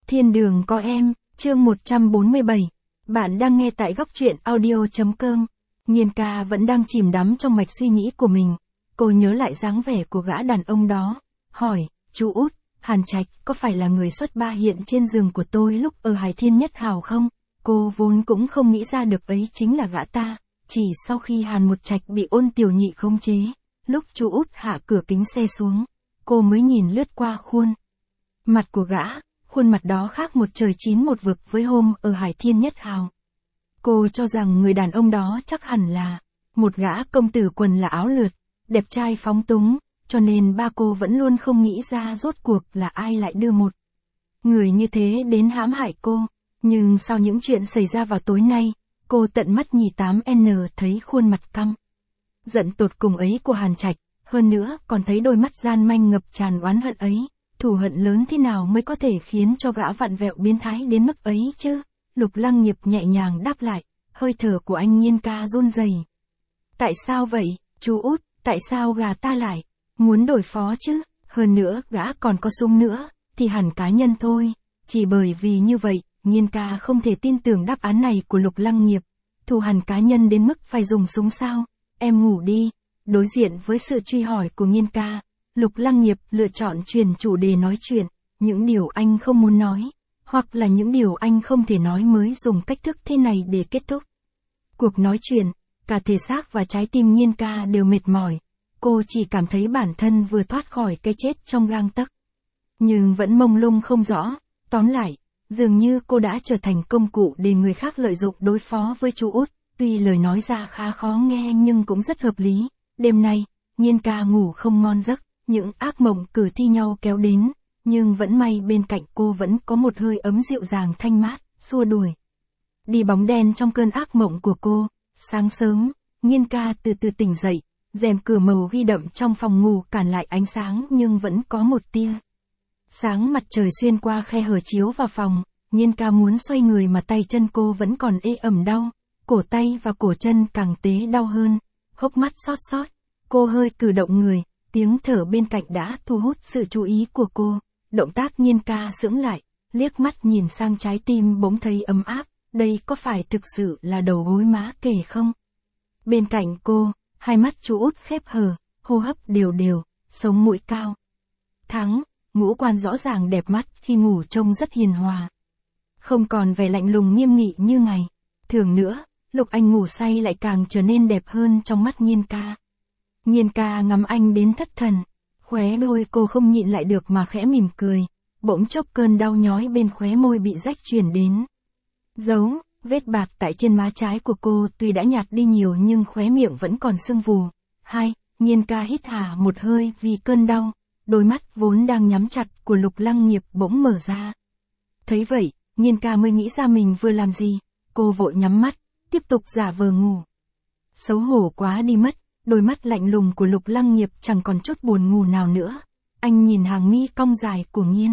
Thiên đường có em, chương 147. Bạn đang nghe tại góc truyện audio.com. Nhiên ca vẫn đang chìm đắm trong mạch suy nghĩ của mình. Cô nhớ lại dáng vẻ của gã đàn ông đó. Hỏi, chú út, Hàn Trạch có phải là người xuất ba hiện trên giường của tôi lúc ở Hải Thiên Nhất Hào không? Cô vốn cũng không nghĩ ra được ấy chính là gã ta. Chỉ sau khi Hàn Một Trạch bị Ôn Tiểu Nhị khống chế, lúc chú út hạ cửa kính xe xuống, cô mới nhìn lướt qua khuôn mặt của gã. Khuôn mặt đó khác một trời chín một vực với hôm ở Hải Thiên Nhất Hào. Cô cho rằng người đàn ông đó chắc hẳn là một gã công tử quần là áo lượt, đẹp trai phóng túng, cho nên ba cô vẫn luôn không nghĩ ra rốt cuộc là ai lại đưa một người như thế đến hãm hại cô. Nhưng sau những chuyện xảy ra vào tối nay, cô tận mắt nhì 8N thấy khuôn mặt căm giận tột cùng ấy của Hàn Trạch, hơn nữa còn thấy đôi mắt gian manh ngập tràn oán hận ấy. Thù hận lớn thế nào mới có thể khiến cho gã vặn vẹo biến thái đến mức ấy chứ? Lục Lăng Nghiệp nhẹ nhàng đáp lại, hơi thở của anh Nhiên ca run rẩy. Tại sao vậy, chú út, tại sao gà ta lại muốn đổi phó chứ? Hơn nữa, gã còn có súng nữa, thì hẳn cá nhân thôi. Chỉ bởi vì như vậy, Nhiên ca không thể tin tưởng đáp án này của Lục Lăng Nghiệp. Thù hằn cá nhân đến mức phải dùng súng sao? Em ngủ đi. Đối diện với sự truy hỏi của Nhiên ca, Lục Lăng Nghiệp lựa chọn chuyển chủ đề nói chuyện, những điều anh không muốn nói, hoặc là những điều anh không thể nói mới dùng cách thức thế này để kết thúc cuộc nói chuyện. Cả thể xác và trái tim Nhiên ca đều mệt mỏi, cô chỉ cảm thấy bản thân vừa thoát khỏi cái chết trong gang tấc, nhưng vẫn mông lung không rõ. Tóm lại, dường như cô đã trở thành công cụ để người khác lợi dụng đối phó với chú út. Tuy lời nói ra khá khó nghe nhưng cũng rất hợp lý. Đêm nay, Nhiên ca ngủ không ngon giấc. Những ác mộng cứ thi nhau kéo đến, nhưng vẫn may bên cạnh cô vẫn có một hơi ấm dịu dàng thanh mát, xua đuổi đi bóng đen trong cơn ác mộng của cô. Sáng sớm, Nhiên ca từ từ tỉnh dậy, rèm cửa màu ghi đậm trong phòng ngủ cản lại ánh sáng nhưng vẫn có một tia sáng mặt trời xuyên qua khe hở chiếu vào phòng. Nhiên ca muốn xoay người mà tay chân cô vẫn còn ê ẩm đau, cổ tay và cổ chân càng tế đau hơn, hốc mắt xót xót. Cô hơi cử động người. Tiếng thở bên cạnh đã thu hút sự chú ý của cô. Động tác Nhiên ca sững lại, liếc mắt nhìn sang trái tim bỗng thấy ấm áp. Đây có phải thực sự là đầu gối má kề không? Bên cạnh cô, hai mắt chú út khép hờ, hô hấp đều đều, sống mũi cao thắng, ngũ quan rõ ràng đẹp mắt, khi ngủ trông rất hiền hòa, không còn vẻ lạnh lùng nghiêm nghị như ngày thường nữa. Lúc anh ngủ say lại càng trở nên đẹp hơn trong mắt Nhiên ca. Nhiên ca ngắm anh đến thất thần, khóe môi cô không nhịn lại được mà khẽ mỉm cười. Bỗng chốc cơn đau nhói bên khóe môi bị rách truyền đến. Dấu vết bạc tại trên má trái của cô tuy đã nhạt đi nhiều nhưng khóe miệng vẫn còn sưng vù. Nhiên ca hít hà một hơi vì cơn đau. Đôi mắt vốn đang nhắm chặt của Lục Lăng Nghiệp bỗng mở ra. Thấy vậy, Nhiên ca mới nghĩ ra mình vừa làm gì. Cô vội nhắm mắt, tiếp tục giả vờ ngủ. Xấu hổ quá đi mất. Đôi mắt lạnh lùng của Lục Lăng Nghiệp chẳng còn chút buồn ngủ nào nữa. Anh nhìn hàng mi cong dài của Nhiên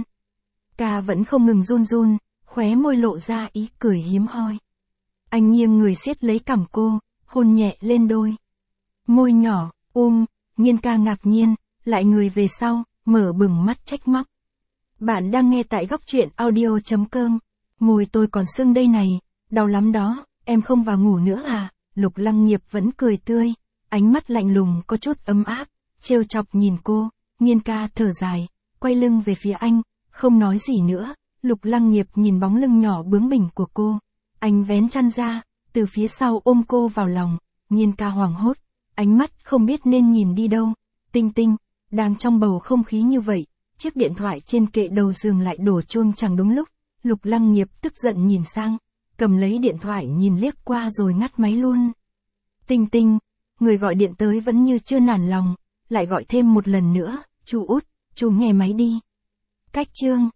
ca vẫn không ngừng run run, khóe môi lộ ra ý cười hiếm hoi. Anh nghiêng người siết lấy cằm cô, hôn nhẹ lên đôi môi nhỏ. Nhiên ca ngạc nhiên, lại người về sau, mở bừng mắt trách móc. Bạn đang nghe tại góc truyện audio.com. Môi tôi còn sưng đây này, đau lắm đó, em không vào ngủ nữa à? Lục Lăng Nghiệp vẫn cười tươi. Ánh mắt lạnh lùng có chút ấm áp, trêu chọc nhìn cô. Nhiên ca thở dài, quay lưng về phía anh, không nói gì nữa. Lục Lăng Nghiệp nhìn bóng lưng nhỏ bướng bỉnh của cô. Anh vén chăn ra, từ phía sau ôm cô vào lòng. Nhiên ca hoảng hốt, ánh mắt không biết nên nhìn đi đâu. Tinh tinh, đang trong bầu không khí như vậy, chiếc điện thoại trên kệ đầu giường lại đổ chuông chẳng đúng lúc. Lục Lăng Nghiệp tức giận nhìn sang, cầm lấy điện thoại nhìn liếc qua rồi ngắt máy luôn. Tinh tinh, người gọi điện tới vẫn như chưa nản lòng, lại gọi thêm một lần nữa. Chú út, chú nghe máy đi. Cách chương